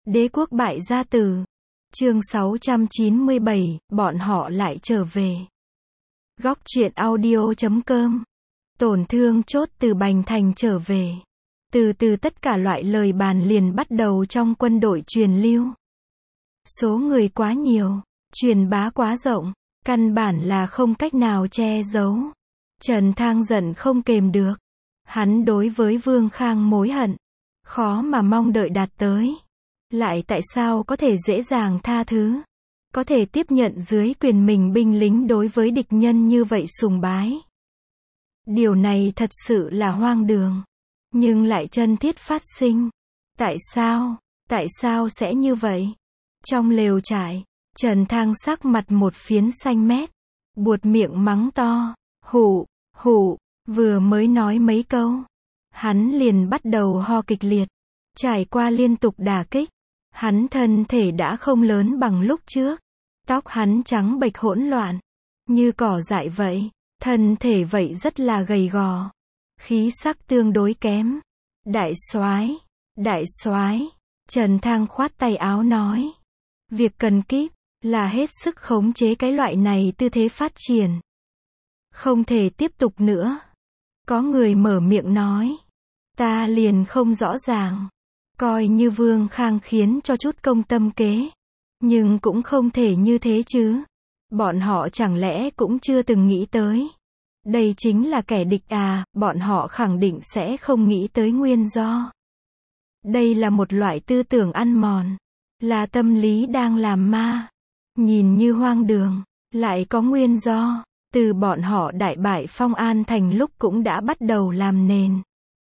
Đế quốc bại gia tử. Chương 697, bọn họ lại trở về. Góc truyện audio.com. Tổn thương chốt từ Bành Thành trở về. Từ từ tất cả loại lời bàn liền bắt đầu trong quân đội truyền lưu. Số người quá nhiều, truyền bá quá rộng, căn bản là không cách nào che giấu. Trần Thang giận không kềm được. Hắn đối với Vương Khang mối hận, khó mà mong đợi đạt tới. Lại tại sao có thể dễ dàng tha thứ? Có thể tiếp nhận dưới quyền mình binh lính đối với địch nhân như vậy sùng bái. Điều này thật sự là hoang đường. Nhưng lại chân thiết phát sinh. Tại sao? Tại sao sẽ như vậy? Trong lều trại, Trần Thang sắc mặt một phiến xanh mét. Buột miệng mắng to. Hụ, hụ, vừa mới nói mấy câu. Hắn liền bắt đầu ho kịch liệt. Trải qua liên tục đả kích. Hắn thân thể đã không lớn bằng lúc trước. Tóc hắn trắng bệch hỗn loạn. Như cỏ dại vậy. Thân thể vậy rất là gầy gò. Khí sắc tương đối kém. Đại soái, Trần Thang khoát tay áo nói. Việc cần kíp là hết sức khống chế cái loại này tư thế phát triển. Không thể tiếp tục nữa. Có người mở miệng nói. Ta liền không rõ ràng. Coi như Vương Khang khiến cho chút công tâm kế. Nhưng cũng không thể như thế chứ. Bọn họ chẳng lẽ cũng chưa từng nghĩ tới. Đây chính là kẻ địch à, bọn họ khẳng định sẽ không nghĩ tới nguyên do. Đây là một loại tư tưởng ăn mòn. Là tâm lý đang làm ma. Nhìn như hoang đường. Lại có nguyên do. Từ bọn họ đại bại Phong An Thành lúc cũng đã bắt đầu làm nền.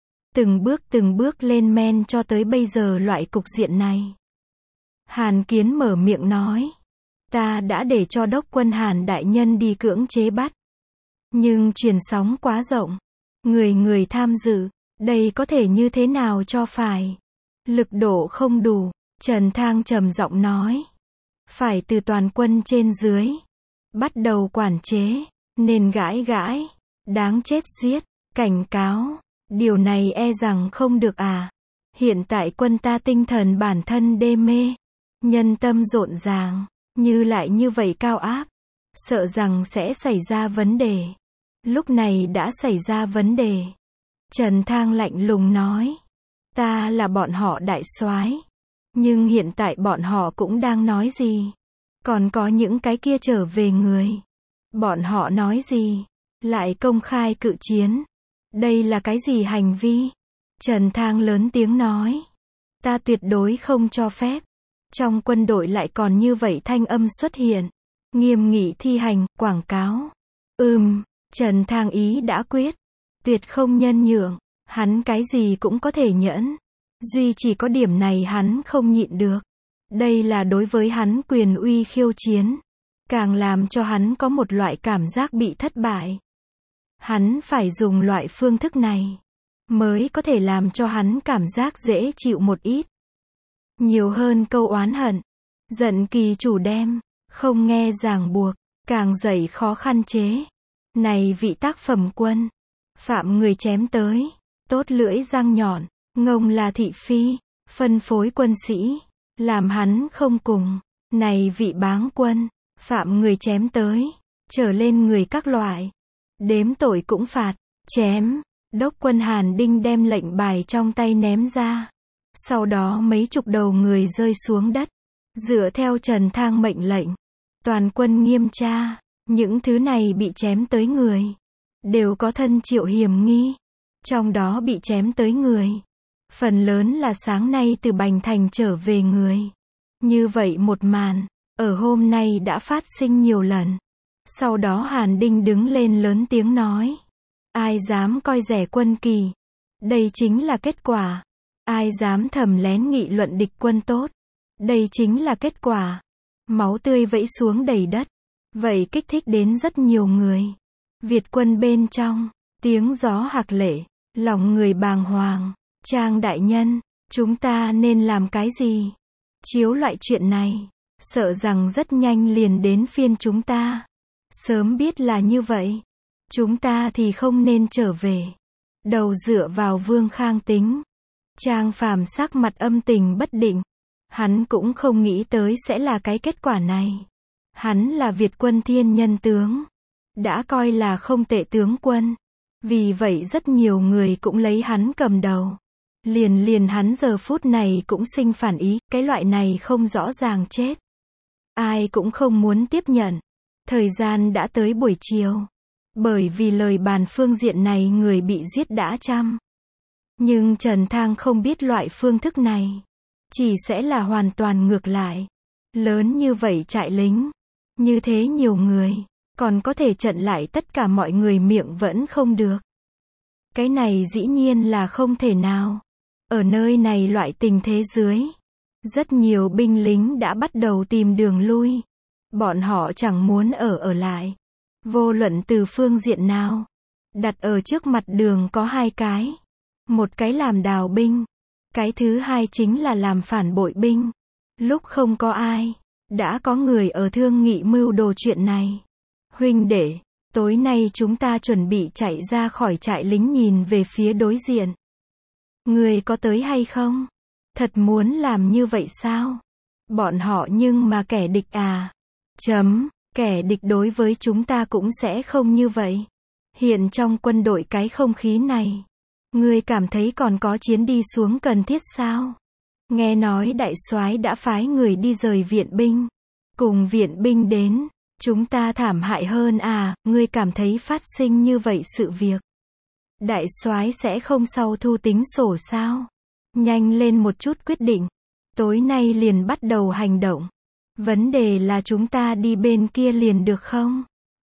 Từng bước lên men cho tới bây giờ loại cục diện này. Hàn Kiến mở miệng nói. Ta đã để cho đốc quân Hàn đại nhân đi cưỡng chế bắt. Nhưng truyền sóng quá rộng. Người tham dự. Đây có thể như thế nào cho phải. Lực độ không đủ. Trần Thang trầm giọng nói. Phải từ toàn quân trên dưới. Bắt đầu quản chế. Nên gãi. Đáng chết giết. Cảnh cáo. Điều này e rằng không được à. Hiện tại quân ta tinh thần bản thân đê mê. Nhân tâm rộn ràng. Như lại như vậy cao áp. Sợ rằng sẽ xảy ra vấn đề. Lúc này đã xảy ra vấn đề. Trần Thang lạnh lùng nói. Ta là bọn họ đại soái. Nhưng hiện tại bọn họ cũng đang nói gì? Còn có những cái kia trở về người. Bọn họ nói gì? Lại công khai cự chiến. Đây là cái gì hành vi? Trần Thang lớn tiếng nói. Ta tuyệt đối không cho phép. Trong quân đội lại còn như vậy thanh âm xuất hiện. Nghiêm nghị thi hành, quảng cáo. Trần Thang ý đã quyết. Tuyệt không nhân nhượng. Hắn cái gì cũng có thể nhẫn. Duy chỉ có điểm này hắn không nhịn được. Đây là đối với hắn quyền uy khiêu chiến. Càng làm cho hắn có một loại cảm giác bị thất bại. Hắn phải dùng loại phương thức này. Mới có thể làm cho hắn cảm giác dễ chịu một ít. Nhiều hơn câu oán hận. Giận kỳ chủ đem. Không nghe ràng buộc. Càng dậy khó khăn chế. Này vị tác phẩm quân. Phạm người chém tới. Tốt lưỡi răng nhọn. Ngông là thị phi. Phân phối quân sĩ. Làm hắn không cùng. Này vị báng quân. Phạm người chém tới. Trở lên người các loại. Đếm tội cũng phạt. Chém. Đốc quân Hàn Đinh đem lệnh bài trong tay ném ra. Sau đó mấy chục đầu người rơi xuống đất. Dựa theo Trần Thang mệnh lệnh. Toàn quân nghiêm tra. Những thứ này bị chém tới người. Đều có thân chịu hiểm nghi. Trong đó bị chém tới người. Phần lớn là sáng nay từ Bành Thành trở về người. Như vậy một màn. Ở hôm nay đã phát sinh nhiều lần. Sau đó Hàn Đinh đứng lên lớn tiếng nói. Ai dám coi rẻ quân kỳ. Đây chính là kết quả. Ai dám thầm lén nghị luận địch quân tốt. Đây chính là kết quả. Máu tươi vẫy xuống đầy đất. Vậy kích thích đến rất nhiều người. Việt quân bên trong. Tiếng gió hạc lệ. Lòng người bàng hoàng. Trang đại nhân. Chúng ta nên làm cái gì? Chiếu loại chuyện này. Sợ rằng rất nhanh liền đến phiên chúng ta. Sớm biết là như vậy. Chúng ta thì không nên trở về. Đầu dựa vào Vương Khang tính. Trang Phàm sắc mặt âm tình bất định. Hắn cũng không nghĩ tới sẽ là cái kết quả này. Hắn là Việt quân thiên nhân tướng. Đã coi là không tệ tướng quân. Vì vậy rất nhiều người cũng lấy hắn cầm đầu. Liền hắn giờ phút này cũng sinh phản ý, cái loại này không rõ ràng chết. Ai cũng không muốn tiếp nhận. Thời gian đã tới buổi chiều. Bởi vì lời bàn phương diện này người bị giết đã trăm. Nhưng Trần Thang không biết loại phương thức này. Chỉ sẽ là hoàn toàn ngược lại. Lớn như vậy trại lính. Như thế nhiều người. Còn có thể chặn lại tất cả mọi người miệng vẫn không được. Cái này dĩ nhiên là không thể nào. Ở nơi này loại tình thế dưới. Rất nhiều binh lính đã bắt đầu tìm đường lui. Bọn họ chẳng muốn ở lại. Vô luận từ phương diện nào. Đặt ở trước mặt đường có hai cái. Một cái làm đào binh. Cái thứ hai chính là làm phản bội binh. Lúc không có ai. Đã có người ở thương nghị mưu đồ chuyện này. Huynh đệ, tối nay chúng ta chuẩn bị chạy ra khỏi trại lính nhìn về phía đối diện. Người có tới hay không? Thật muốn làm như vậy sao? Bọn họ nhưng mà kẻ địch à? Kẻ địch đối với chúng ta cũng sẽ không như vậy. Hiện trong quân đội cái không khí này. Ngươi cảm thấy còn có chiến đi xuống cần thiết sao? Nghe nói đại soái đã phái người đi rời viện binh. Cùng viện binh đến. Chúng ta thảm hại hơn à, ngươi cảm thấy phát sinh như vậy sự việc. Đại soái sẽ không sau thu tính sổ sao? Nhanh lên một chút quyết định. Tối nay liền bắt đầu hành động. Vấn đề là chúng ta đi bên kia liền được không?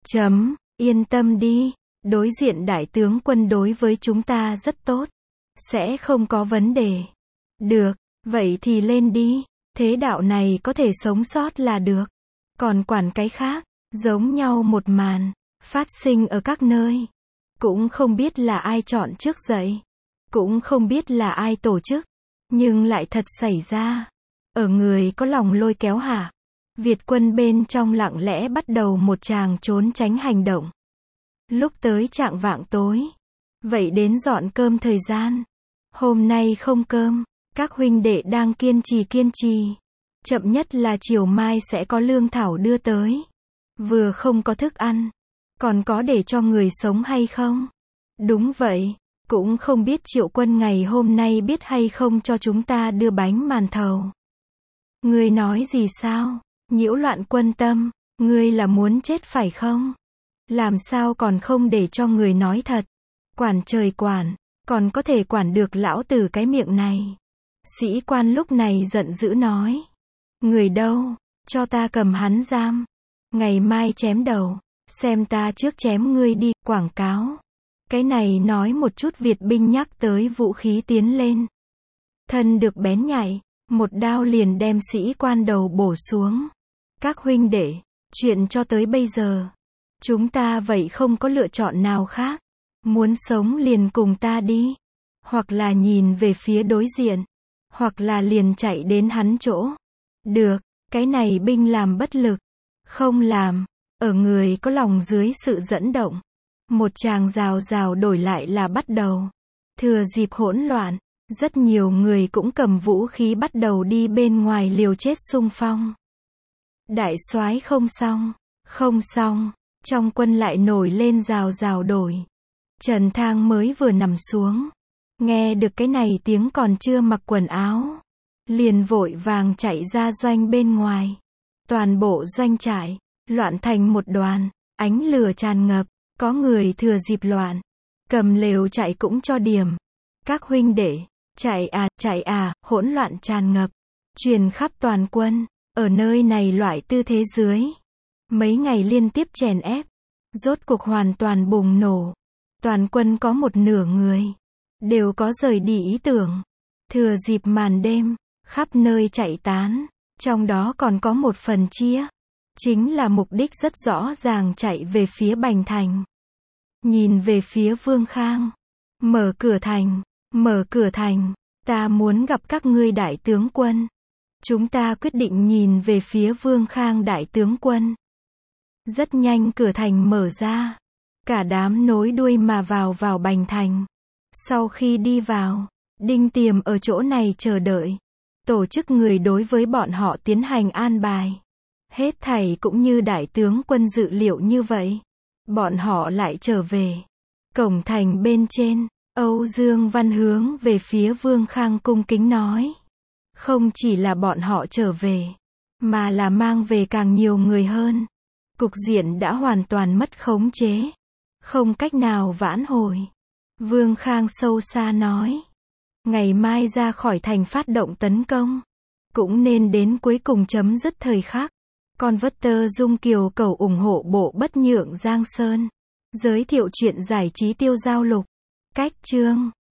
Yên tâm đi. Đối diện đại tướng quân đối với chúng ta rất tốt. Sẽ không có vấn đề. Được, vậy thì lên đi. Thế đạo này có thể sống sót là được. Còn quản cái khác, giống nhau một màn, phát sinh ở các nơi. Cũng không biết là ai chọn trước dậy. Cũng không biết là ai tổ chức. Nhưng lại thật xảy ra. Ở người có lòng lôi kéo hạ. Việt quân bên trong lặng lẽ bắt đầu một tràng trốn tránh hành động. Lúc tới chạng vạng tối. Vậy đến dọn cơm thời gian. Hôm nay không cơm. Các huynh đệ đang kiên trì. Chậm nhất là chiều mai sẽ có lương thảo đưa tới. Vừa không có thức ăn. Còn có để cho người sống hay không? Đúng vậy. Cũng không biết Triệu Quân ngày hôm nay biết hay không cho chúng ta đưa bánh màn thầu. Ngươi nói gì sao? Nhiễu loạn quân tâm. Ngươi là muốn chết phải không? Làm sao còn không để cho người nói thật? Quản trời quản. Còn có thể quản được lão tử cái miệng này. Sĩ quan lúc này giận dữ nói. Người đâu? Cho ta cầm hắn giam. Ngày mai chém đầu. Xem ta trước chém ngươi đi. Quảng cáo. Cái này nói một chút Việt binh nhắc tới vũ khí tiến lên. Thân được bén nhạy. Một đao liền đem sĩ quan đầu bổ xuống. Các huynh đệ. Chuyện cho tới bây giờ. Chúng ta vậy không có lựa chọn nào khác. Muốn sống liền cùng ta đi. Hoặc là nhìn về phía đối diện. Hoặc là liền chạy đến hắn chỗ. Được, cái này binh làm bất lực. Không làm. Ở người có lòng dưới sự dẫn động. Một tràng rào đổi lại là bắt đầu. Thừa dịp hỗn loạn. Rất nhiều người cũng cầm vũ khí bắt đầu đi bên ngoài liều chết xung phong. Đại soái không xong. Trong quân lại nổi lên rào đổi. Trần Thang mới vừa nằm xuống. Nghe được cái này tiếng còn chưa mặc quần áo. Liền vội vàng chạy ra doanh bên ngoài. Toàn bộ doanh trại. Loạn thành một đoàn. Ánh lửa tràn ngập. Có người thừa dịp loạn. Cầm lều chạy cũng cho điểm. Các huynh đệ. Chạy à, hỗn loạn tràn ngập. Truyền khắp toàn quân. Ở nơi này loại tư thế dưới. Mấy ngày liên tiếp chèn ép. Rốt cuộc hoàn toàn bùng nổ. Toàn quân có một nửa người. Đều có rời đi ý tưởng. Thừa dịp màn đêm. Khắp nơi chạy tán. Trong đó còn có một phần chia. Chính là mục đích rất rõ ràng chạy về phía Bành Thành. Nhìn về phía Vương Khang. Mở cửa thành. Ta muốn gặp các ngươi đại tướng quân. Chúng ta quyết định nhìn về phía Vương Khang đại tướng quân. Rất nhanh cửa thành mở ra. Cả đám nối đuôi mà vào Bành Thành. Sau khi đi vào, Đinh Tiềm ở chỗ này chờ đợi. tổ chức người đối với bọn họ tiến hành an bài. Hết thảy cũng như đại tướng quân dự liệu như vậy. Bọn họ lại trở về. Cổng thành bên trên, Âu Dương Văn hướng về phía Vương Khang cung kính nói. Không chỉ là bọn họ trở về, mà là mang về càng nhiều người hơn. Cục diện đã hoàn toàn mất khống chế. Không cách nào vãn hồi. Vương Khang sâu xa nói. Ngày mai ra khỏi thành phát động tấn công. Cũng nên đến cuối cùng chấm dứt thời khắc. Con vất tơ Dung Kiều cầu ủng hộ bộ bất nhượng Giang Sơn. Giới thiệu chuyện giải trí tiêu giao lục. Cách chương